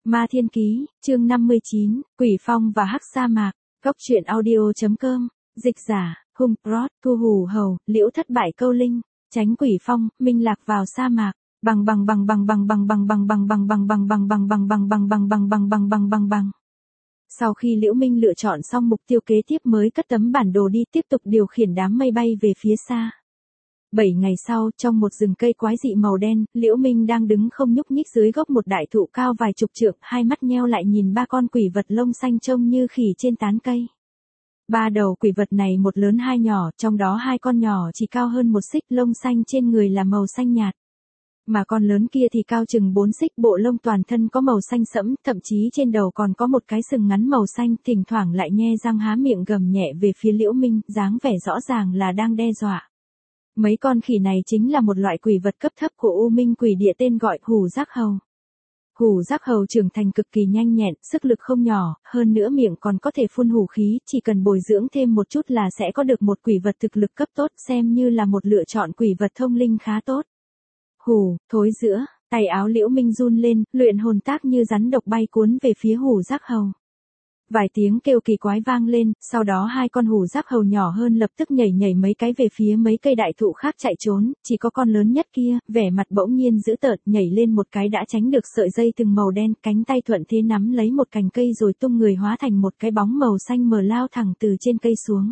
Ma Thiên Ký, chương 59, Quỷ Phong và Hắc Sa Mạc, Cốc truyện audio.com, dịch giả, Hung Prot, Thu Hủ Hầu, Liễu thất bại câu linh, tránh Quỷ Phong, Minh lạc vào sa mạc, bằng. Sau khi Liễu Minh lựa chọn xong mục tiêu kế tiếp mới cất tấm bản đồ đi tiếp tục điều khiển đám mây bay về phía xa. 7 ngày sau, trong một rừng cây quái dị màu đen, Liễu Minh đang đứng không nhúc nhích dưới gốc một đại thụ cao vài chục trượng, hai mắt nheo lại nhìn ba con quỷ vật lông xanh trông như khỉ trên tán cây. Ba đầu quỷ vật này một lớn hai nhỏ, trong đó hai con nhỏ chỉ cao hơn một xích, lông xanh trên người là màu xanh nhạt. Mà con lớn kia thì cao chừng 4 xích, bộ lông toàn thân có màu xanh sẫm, thậm chí trên đầu còn có một cái sừng ngắn màu xanh, thỉnh thoảng lại nhe răng há miệng gầm nhẹ về phía Liễu Minh, dáng vẻ rõ ràng là đang đe dọa. Mấy con khỉ này chính là một loại quỷ vật cấp thấp của U Minh Quỷ Địa tên gọi Hủ Giác Hầu. Hủ Giác Hầu trưởng thành cực kỳ nhanh nhẹn, sức lực không nhỏ, hơn nữa miệng còn có thể phun hủ khí, chỉ cần bồi dưỡng thêm một chút là sẽ có được một quỷ vật thực lực cấp tốt, xem như là một lựa chọn quỷ vật thông linh khá tốt. Hủ, thối giữa, tay áo Liễu Minh run lên, luyện hồn tác như rắn độc bay cuốn về phía Hủ Giác Hầu. Vài tiếng kêu kỳ quái vang lên, sau đó hai con hủ giác hầu nhỏ hơn lập tức nhảy mấy cái về phía mấy cây đại thụ khác chạy trốn, chỉ có con lớn nhất kia, vẻ mặt bỗng nhiên dữ tợn, nhảy lên một cái đã tránh được sợi dây từng màu đen, cánh tay thuận thế nắm lấy một cành cây rồi tung người hóa thành một cái bóng màu xanh mờ lao thẳng từ trên cây xuống.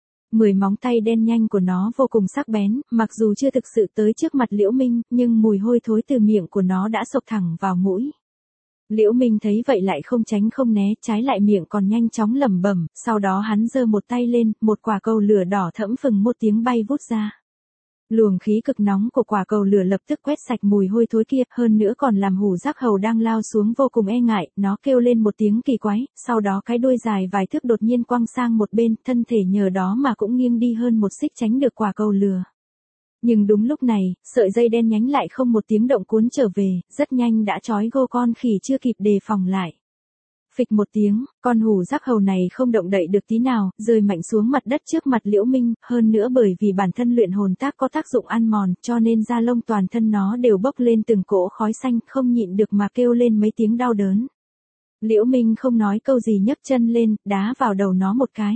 10 móng tay đen nhanh của nó vô cùng sắc bén, mặc dù chưa thực sự tới trước mặt Liễu Minh, nhưng mùi hôi thối từ miệng của nó đã xộc thẳng vào mũi. Liễu Minh thấy vậy lại không tránh không né, trái lại miệng còn nhanh chóng lẩm bẩm, sau đó hắn giơ một tay lên, một quả cầu lửa đỏ thẫm phừng một tiếng bay vút ra. Luồng khí cực nóng của quả cầu lửa lập tức quét sạch mùi hôi thối kia, hơn nữa còn làm Hủ Giác Hầu đang lao xuống vô cùng e ngại, nó kêu lên một tiếng kỳ quái, sau đó cái đuôi dài vài thước đột nhiên quăng sang một bên, thân thể nhờ đó mà cũng nghiêng đi hơn một xích tránh được quả cầu lửa. Nhưng đúng lúc này, sợi dây đen nhánh lại không một tiếng động cuốn trở về, rất nhanh đã trói gô con khỉ chưa kịp đề phòng lại. Phịch một tiếng, con hủ giác hầu này không động đậy được tí nào, rơi mạnh xuống mặt đất trước mặt Liễu Minh, hơn nữa bởi vì bản thân luyện hồn tác có tác dụng ăn mòn, cho nên da lông toàn thân nó đều bốc lên từng cỗ khói xanh, không nhịn được mà kêu lên mấy tiếng đau đớn. Liễu Minh không nói câu gì nhấc chân lên, đá vào đầu nó một cái.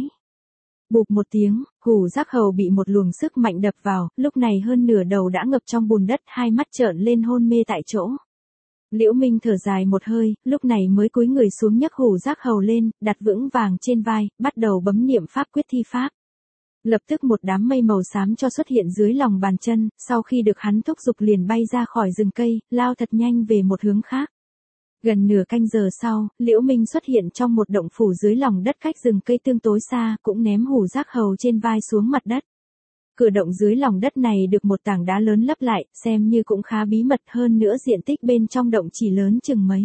Bụp một tiếng, hủ giác hầu bị một luồng sức mạnh đập vào, lúc này hơn nửa đầu đã ngập trong bùn đất, hai mắt trợn lên hôn mê tại chỗ. Liễu Minh thở dài một hơi, lúc này mới cúi người xuống nhấc hủ giác hầu lên, đặt vững vàng trên vai, bắt đầu bấm niệm pháp quyết thi pháp. Lập tức một đám mây màu xám cho xuất hiện dưới lòng bàn chân, sau khi được hắn thúc giục liền bay ra khỏi rừng cây, lao thật nhanh về một hướng khác. Gần nửa canh giờ sau, Liễu Minh xuất hiện trong một động phủ dưới lòng đất cách rừng cây tương tối xa, cũng ném hủ giác hầu trên vai xuống mặt đất. Cửa động dưới lòng đất này được một tảng đá lớn lấp lại, xem như cũng khá bí mật, hơn nữa diện tích bên trong động chỉ lớn chừng mấy.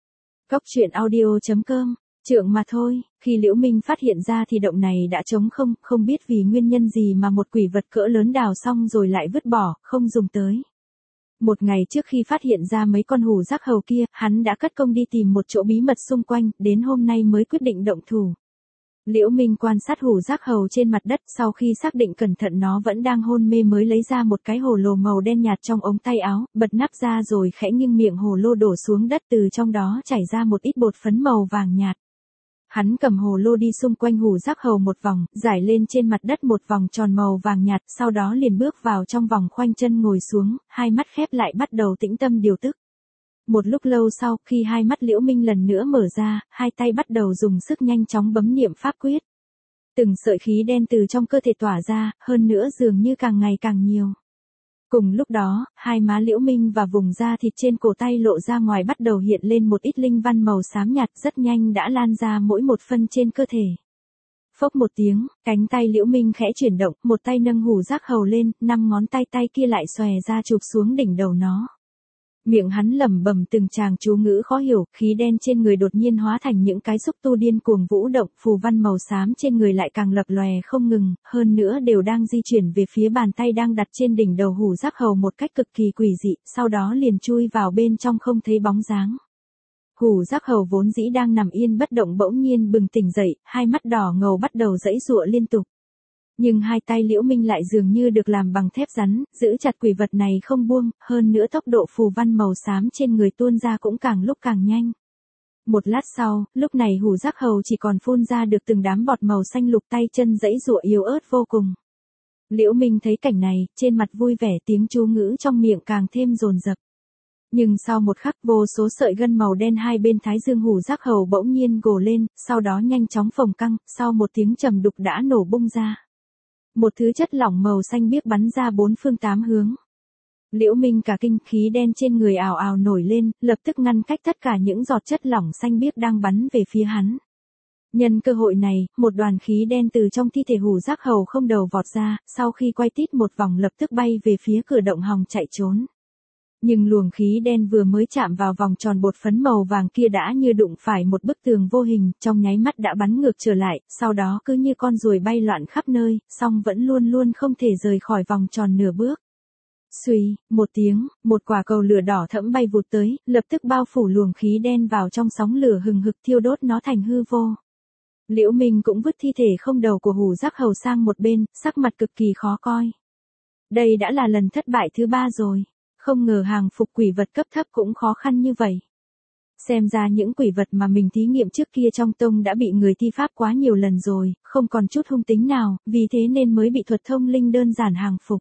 Cốc truyện audio.com, trượng mà thôi, khi Liễu Minh phát hiện ra thì động này đã trống không, không biết vì nguyên nhân gì mà một quỷ vật cỡ lớn đào xong rồi lại vứt bỏ, không dùng tới. Một ngày trước khi phát hiện ra mấy con hủ giác hầu kia, hắn đã cất công đi tìm một chỗ bí mật xung quanh, đến hôm nay mới quyết định động thủ. Liễu Minh quan sát hủ giác hầu trên mặt đất, sau khi xác định cẩn thận nó vẫn đang hôn mê mới lấy ra một cái hồ lô màu đen nhạt trong ống tay áo, bật nắp ra rồi khẽ nghiêng miệng hồ lô đổ xuống đất, từ trong đó chảy ra một ít bột phấn màu vàng nhạt. Hắn cầm hồ lô đi xung quanh hủ giác hầu một vòng, rải lên trên mặt đất một vòng tròn màu vàng nhạt, sau đó liền bước vào trong vòng khoanh chân ngồi xuống, hai mắt khép lại bắt đầu tĩnh tâm điều tức. Một lúc lâu sau, khi hai mắt Liễu Minh lần nữa mở ra, hai tay bắt đầu dùng sức nhanh chóng bấm niệm pháp quyết. Từng sợi khí đen từ trong cơ thể tỏa ra, hơn nữa dường như càng ngày càng nhiều. Cùng lúc đó, hai má Liễu Minh và vùng da thịt trên cổ tay lộ ra ngoài bắt đầu hiện lên một ít linh văn màu xám nhạt, rất nhanh đã lan ra mỗi một phân trên cơ thể. Phốc một tiếng, cánh tay Liễu Minh khẽ chuyển động, một tay nâng hủ giác hầu lên, 5 ngón tay kia lại xòe ra chụp xuống đỉnh đầu nó. Miệng hắn lẩm bẩm từng tràng chú ngữ khó hiểu, khí đen trên người đột nhiên hóa thành những cái xúc tu điên cuồng vũ động, phù văn màu xám trên người lại càng lập lòe không ngừng, hơn nữa đều đang di chuyển về phía bàn tay đang đặt trên đỉnh đầu hủ giác hầu một cách cực kỳ quỷ dị, sau đó liền chui vào bên trong không thấy bóng dáng. Hủ giác hầu vốn dĩ đang nằm yên bất động bỗng nhiên bừng tỉnh dậy, hai mắt đỏ ngầu bắt đầu giãy giụa liên tục. Nhưng hai tay Liễu Minh lại dường như được làm bằng thép rắn, giữ chặt quỷ vật này không buông, hơn nữa tốc độ phù văn màu xám trên người tuôn ra cũng càng lúc càng nhanh. Một lát sau, lúc này Hủ Giác Hầu chỉ còn phun ra được từng đám bọt màu xanh lục, tay chân giãy giụa yếu ớt vô cùng. Liễu Minh thấy cảnh này, trên mặt vui vẻ, tiếng chú ngữ trong miệng càng thêm dồn dập. Nhưng sau một khắc, vô số sợi gân màu đen hai bên thái dương Hủ Giác Hầu bỗng nhiên gồ lên, sau đó nhanh chóng phồng căng, sau một tiếng trầm đục đã nổ bung ra. Một thứ chất lỏng màu xanh biếc bắn ra bốn phương tám hướng. Liễu Minh cả kinh, khí đen trên người ào ào nổi lên, lập tức ngăn cách tất cả những giọt chất lỏng xanh biếc đang bắn về phía hắn. Nhân cơ hội này, một đoàn khí đen từ trong thi thể Hủ Giác Hầu không đầu vọt ra, sau khi quay tít một vòng lập tức bay về phía cửa động hòng chạy trốn. Nhưng luồng khí đen vừa mới chạm vào vòng tròn bột phấn màu vàng kia đã như đụng phải một bức tường vô hình, trong nháy mắt đã bắn ngược trở lại, sau đó cứ như con ruồi bay loạn khắp nơi, song vẫn luôn luôn không thể rời khỏi vòng tròn nửa bước. Xuy, một tiếng, một quả cầu lửa đỏ thẫm bay vụt tới, lập tức bao phủ luồng khí đen vào trong sóng lửa hừng hực thiêu đốt nó thành hư vô. Liễu Minh cũng vứt thi thể không đầu của Hủ Giác Hầu sang một bên, sắc mặt cực kỳ khó coi. Đây đã là lần thất bại thứ 3 rồi. Không ngờ hàng phục quỷ vật cấp thấp cũng khó khăn như vậy. Xem ra những quỷ vật mà mình thí nghiệm trước kia trong tông đã bị người thi pháp quá nhiều lần rồi, không còn chút hung tính nào, vì thế nên mới bị thuật thông linh đơn giản hàng phục.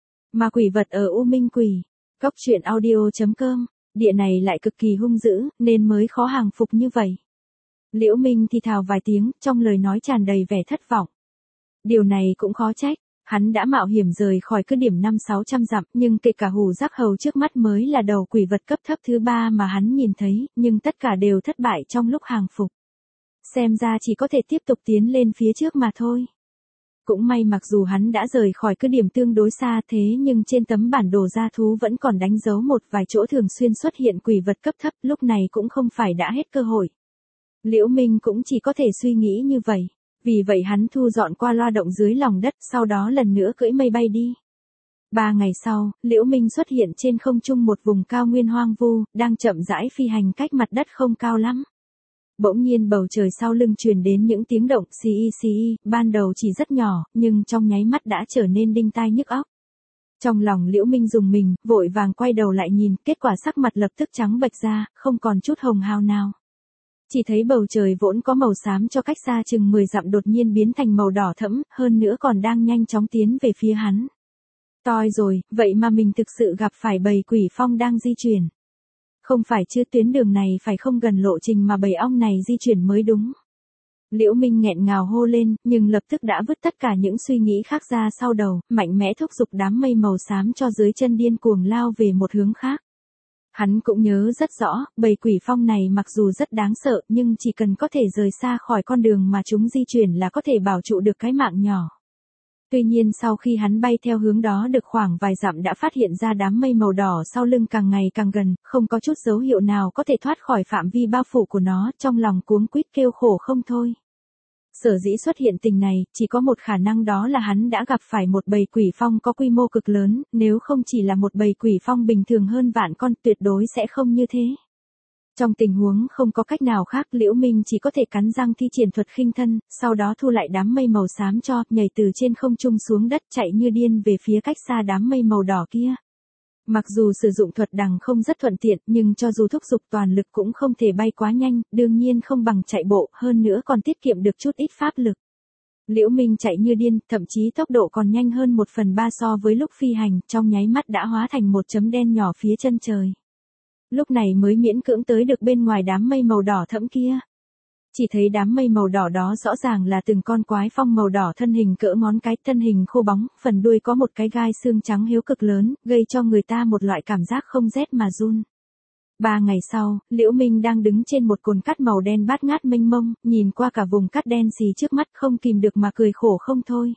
Mà quỷ vật ở U Minh Quỷ, Cốc Truyện Audio.com, địa này lại cực kỳ hung dữ, nên mới khó hàng phục như vậy. Liễu Minh thì thào vài tiếng, trong lời nói tràn đầy vẻ thất vọng. Điều này cũng khó trách. Hắn đã mạo hiểm rời khỏi cứ điểm 500-600 dặm, nhưng kể cả Hủ Giác Hầu trước mắt mới là đầu quỷ vật cấp thấp thứ 3 mà hắn nhìn thấy, nhưng tất cả đều thất bại trong lúc hàng phục. Xem ra chỉ có thể tiếp tục tiến lên phía trước mà thôi. Cũng may mặc dù hắn đã rời khỏi cứ điểm tương đối xa thế nhưng trên tấm bản đồ gia thú vẫn còn đánh dấu một vài chỗ thường xuyên xuất hiện quỷ vật cấp thấp, lúc này cũng không phải đã hết cơ hội. Liễu Minh cũng chỉ có thể suy nghĩ như vậy. Vì vậy hắn thu dọn qua loa động dưới lòng đất, sau đó lần nữa cưỡi mây bay đi. 3 ngày sau, Liễu Minh xuất hiện trên không trung một vùng cao nguyên hoang vu, đang chậm rãi phi hành cách mặt đất không cao lắm. Bỗng nhiên bầu trời sau lưng truyền đến những tiếng động xì xì, ban đầu chỉ rất nhỏ, nhưng trong nháy mắt đã trở nên đinh tai nhức óc. Trong lòng Liễu Minh rùng mình, vội vàng quay đầu lại nhìn, kết quả sắc mặt lập tức trắng bệch ra, không còn chút hồng hào nào. Chỉ thấy bầu trời vốn có màu xám cho cách xa chừng 10 dặm đột nhiên biến thành màu đỏ thẫm, hơn nữa còn đang nhanh chóng tiến về phía hắn. Toi rồi, vậy mà mình thực sự gặp phải bầy quỷ phong đang di chuyển. Không phải chứ, tuyến đường này phải không gần lộ trình mà bầy ong này di chuyển mới đúng. Liễu Minh nghẹn ngào hô lên, nhưng lập tức đã vứt tất cả những suy nghĩ khác ra sau đầu, mạnh mẽ thúc giục đám mây màu xám cho dưới chân điên cuồng lao về một hướng khác. Hắn cũng nhớ rất rõ, bầy quỷ phong này mặc dù rất đáng sợ nhưng chỉ cần có thể rời xa khỏi con đường mà chúng di chuyển là có thể bảo trụ được cái mạng nhỏ. Tuy nhiên sau khi hắn bay theo hướng đó được khoảng vài dặm đã phát hiện ra đám mây màu đỏ sau lưng càng ngày càng gần, không có chút dấu hiệu nào có thể thoát khỏi phạm vi bao phủ của nó, trong lòng cuống quýt kêu khổ không thôi. Sở dĩ xuất hiện tình này, chỉ có một khả năng đó là hắn đã gặp phải một bầy quỷ phong có quy mô cực lớn, nếu không chỉ là một bầy quỷ phong bình thường hơn vạn con tuyệt đối sẽ không như thế. Trong tình huống không có cách nào khác, Liễu Minh chỉ có thể cắn răng thi triển thuật khinh thân, sau đó thu lại đám mây màu xám cho, nhảy từ trên không trung xuống đất chạy như điên về phía cách xa đám mây màu đỏ kia. Mặc dù sử dụng thuật đằng không rất thuận tiện, nhưng cho dù thúc giục toàn lực cũng không thể bay quá nhanh, đương nhiên không bằng chạy bộ, hơn nữa còn tiết kiệm được chút ít pháp lực. Liễu Minh chạy như điên, thậm chí tốc độ còn nhanh hơn 1/3 so với lúc phi hành, trong nháy mắt đã hóa thành một chấm đen nhỏ phía chân trời. Lúc này mới miễn cưỡng tới được bên ngoài đám mây màu đỏ thẫm kia. Chỉ thấy đám mây màu đỏ đó rõ ràng là từng con quái phong màu đỏ thân hình cỡ ngón cái, thân hình khô bóng, phần đuôi có một cái gai xương trắng hiếu cực lớn, gây cho người ta một loại cảm giác không rét mà run. 3 ngày sau, Liễu Minh đang đứng trên một cồn cát màu đen bát ngát mênh mông, nhìn qua cả vùng cát đen xì trước mắt không kìm được mà cười khổ không thôi.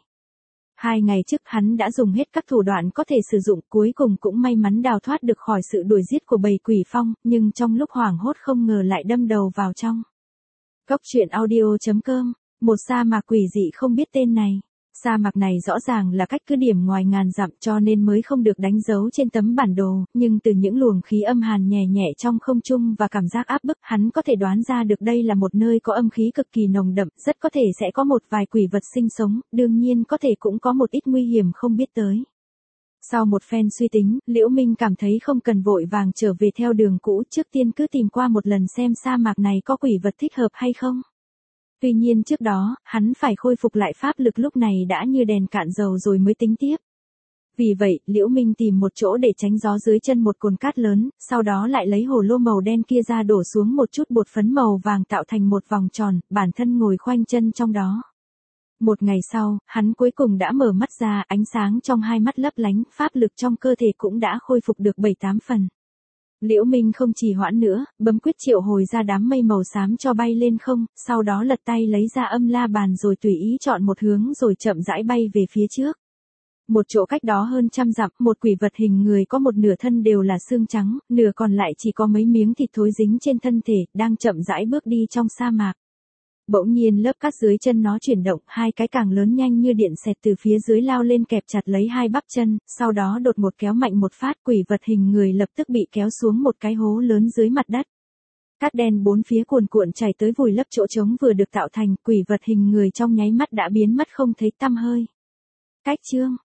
2 ngày trước hắn đã dùng hết các thủ đoạn có thể sử dụng, cuối cùng cũng may mắn đào thoát được khỏi sự đuổi giết của bầy quỷ phong, nhưng trong lúc hoảng hốt không ngờ lại đâm đầu vào trong. Cốc Truyện Audio.com, một sa mạc quỷ dị không biết tên này. Sa mạc này rõ ràng là cách cứ điểm ngoài ngàn dặm cho nên mới không được đánh dấu trên tấm bản đồ, nhưng từ những luồng khí âm hàn nhẹ nhẹ trong không trung và cảm giác áp bức, hắn có thể đoán ra được đây là một nơi có âm khí cực kỳ nồng đậm, rất có thể sẽ có một vài quỷ vật sinh sống, đương nhiên có thể cũng có một ít nguy hiểm không biết tới. Sau một phen suy tính, Liễu Minh cảm thấy không cần vội vàng trở về theo đường cũ, trước tiên cứ tìm qua một lần xem sa mạc này có quỷ vật thích hợp hay không. Tuy nhiên trước đó, hắn phải khôi phục lại pháp lực lúc này đã như đèn cạn dầu rồi mới tính tiếp. Vì vậy, Liễu Minh tìm một chỗ để tránh gió dưới chân một cồn cát lớn, sau đó lại lấy hồ lô màu đen kia ra đổ xuống một chút bột phấn màu vàng tạo thành một vòng tròn, bản thân ngồi khoanh chân trong đó. Một ngày sau, hắn cuối cùng đã mở mắt ra, ánh sáng trong hai mắt lấp lánh, pháp lực trong cơ thể cũng đã khôi phục được 7-8 phần. Liễu Minh không trì hoãn nữa, bấm quyết triệu hồi ra đám mây màu xám cho bay lên không, sau đó lật tay lấy ra âm la bàn rồi tùy ý chọn một hướng rồi chậm rãi bay về phía trước. Một chỗ cách đó hơn 100 dặm, một quỷ vật hình người có một nửa thân đều là xương trắng, nửa còn lại chỉ có mấy miếng thịt thối dính trên thân thể, đang chậm rãi bước đi trong sa mạc. Bỗng nhiên lớp cát dưới chân nó chuyển động, hai cái càng lớn nhanh như điện xẹt từ phía dưới lao lên kẹp chặt lấy hai bắp chân, sau đó đột ngột kéo mạnh một phát, quỷ vật hình người lập tức bị kéo xuống một cái hố lớn dưới mặt đất. Cát đen bốn phía cuồn cuộn chảy tới vùi lấp chỗ trống vừa được tạo thành, quỷ vật hình người trong nháy mắt đã biến mất không thấy tăm hơi. Cách chương